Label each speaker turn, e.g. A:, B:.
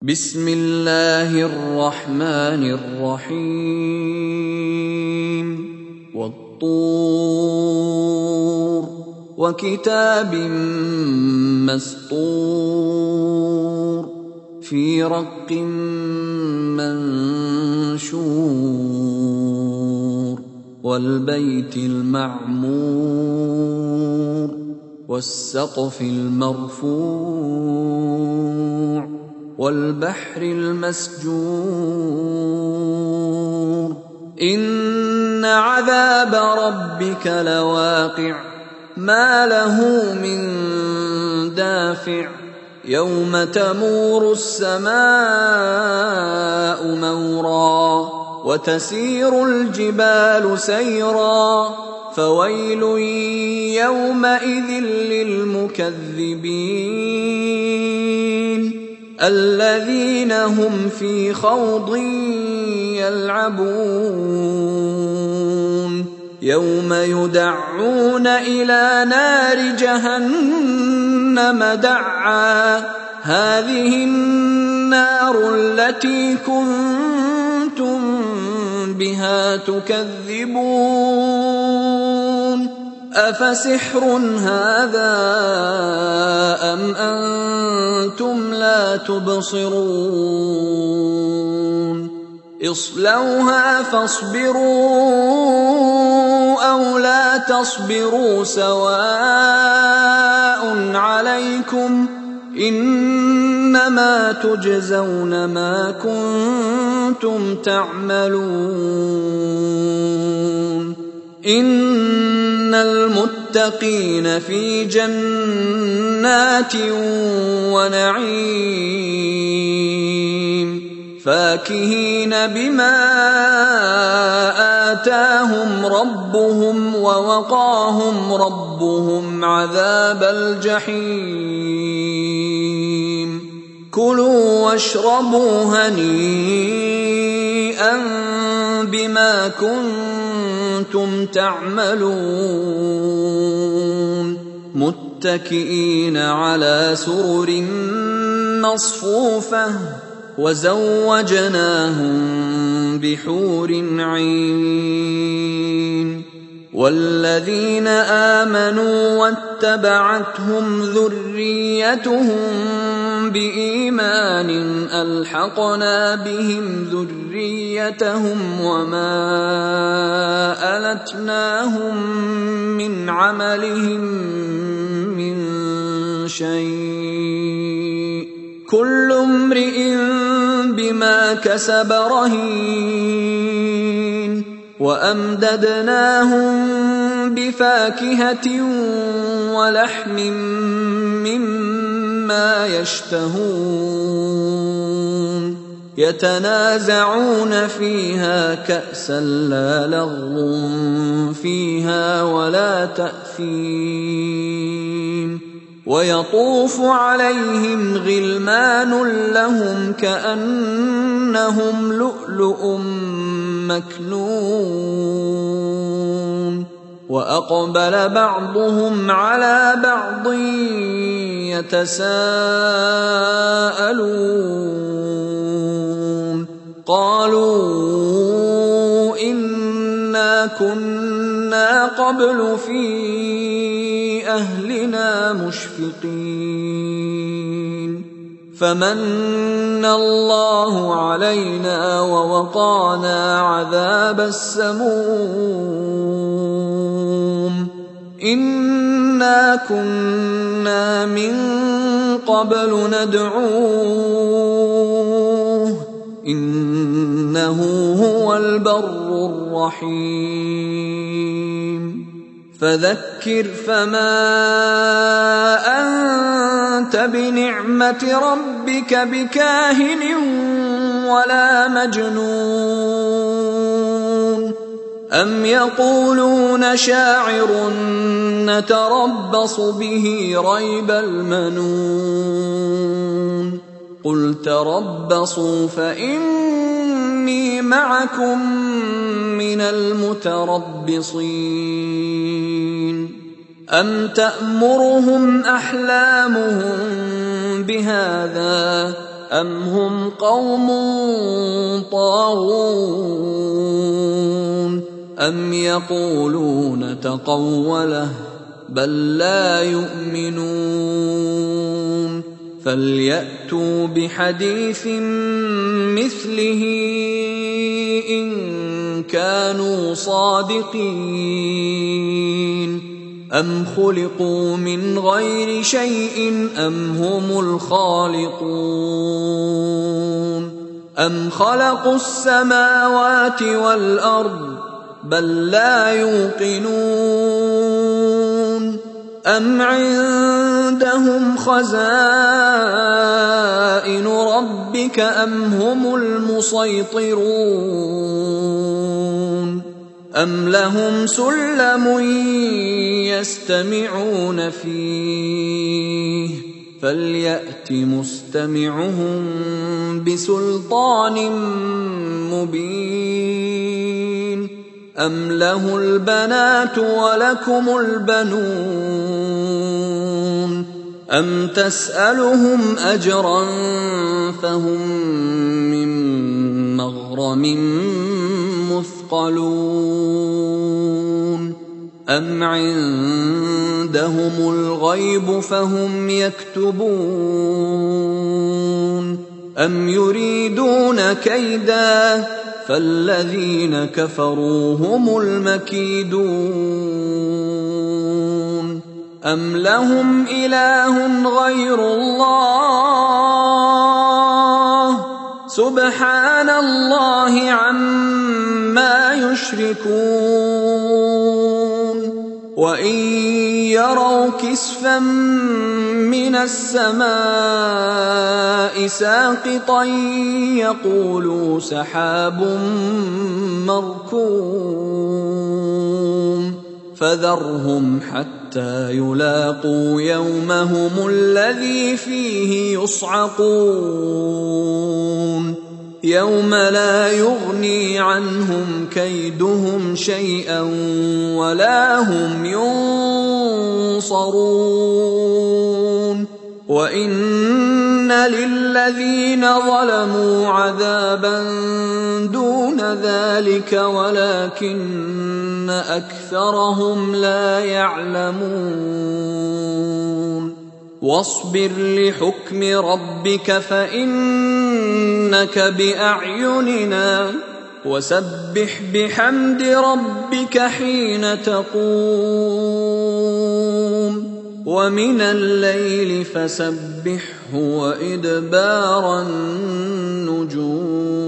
A: بسم الله الرحمن الرحيم والطور وكتاب مسطور في رق منشور والبيت المعمور والسقف المرفوع والبحر المسجور إن عذاب ربك لواقع ما له من دافع يوم تمور السماء مورا وتسير الجبال سيرا فويل يومئذ للمكذبين الذين هم في خوض يلعبون يوم يدعون إلى نار جهنم دعا هذه النار التي كنتم بها تكذبون أفسحر هذا أم أنتم لا تبصرون اصلوها فاصبروا أو لا تصبروا سواء عليكم إنما تجزون ما كنتم تعملون إن المتقين في جنات ونعيم فاكهين بما آتاهم ربهم ووقاهم ربهم عذاب الجحيم كلوا واشربوا هنيئا بما كنتم تعملون متكئين على سرر مصفوفة وزوجناهم بحور عين والذين آمنوا واتبعتهم ذريتهم بإيمان ألحقنا بهم ذريتهم وما ألتناهم من عملهم من شيء كل امرئ بما كسب رهين وأمددناهم بفاكهة ولحم مما يشتهون يتنازعون فيها كأسا لا لغو فيها ولا تأثيم ويطوف عليهم غلمان لهم كأنهم لؤلؤ مكنون وأقبل بعضهم على بعض يتساءلون قالوا إنا كنا قبل في أهلنا مشفقين فمن الله علينا ووقانا عذاب السموم إنا كنا من قبل ندعوه إنه هو البر الرحيم فذكر فما أنت بنعمة ربك بكاهن ولا مجنون أم يقولون شاعر نتربص به ريب المنون قل تربصوا فإني معكم من المتربصين أم تأمرهم أحلامهم بهذا أم هم قوم طاغون أم يقولون تقوله بل لا يؤمنون فليأتوا بحديث مثله إن كانوا صادقين أم خلقوا من غير شيء أم هم الخالقون أم خلقوا السماوات والأرض بل لا يوقنون أم عندهم خزائن ربك أم هم المسيطرون أم لهم سلم يستمعون فيه فليأت مستمعهم بسلطان مبين أم له البنات ولكم البنون أم تسألهم أجرا فهم من مغرم مثقلون أم عندهم الغيب فهم يكتبون أم يريدون كيدا فالذين كفروا هم المكيدون أم لهم إله غير الله سبحان الله عما يشركون وإن يروا كسفا من السماء ساقطا يقولوا سحاب مركوم فذرهم حتى يلاقوا يومهم الذي فيه يصعقون يوم لا يغني عنهم كيدهم شيئا ولا هم ينصرون وإن للذين ظلموا عذابا دون ذلك ولكن أكثرهم لا يعلمون واصبر لحكم ربك فإنك بأعيننا وسبح بحمد ربك حين تقوم ومن الليل فسبحه وإدبار النجوم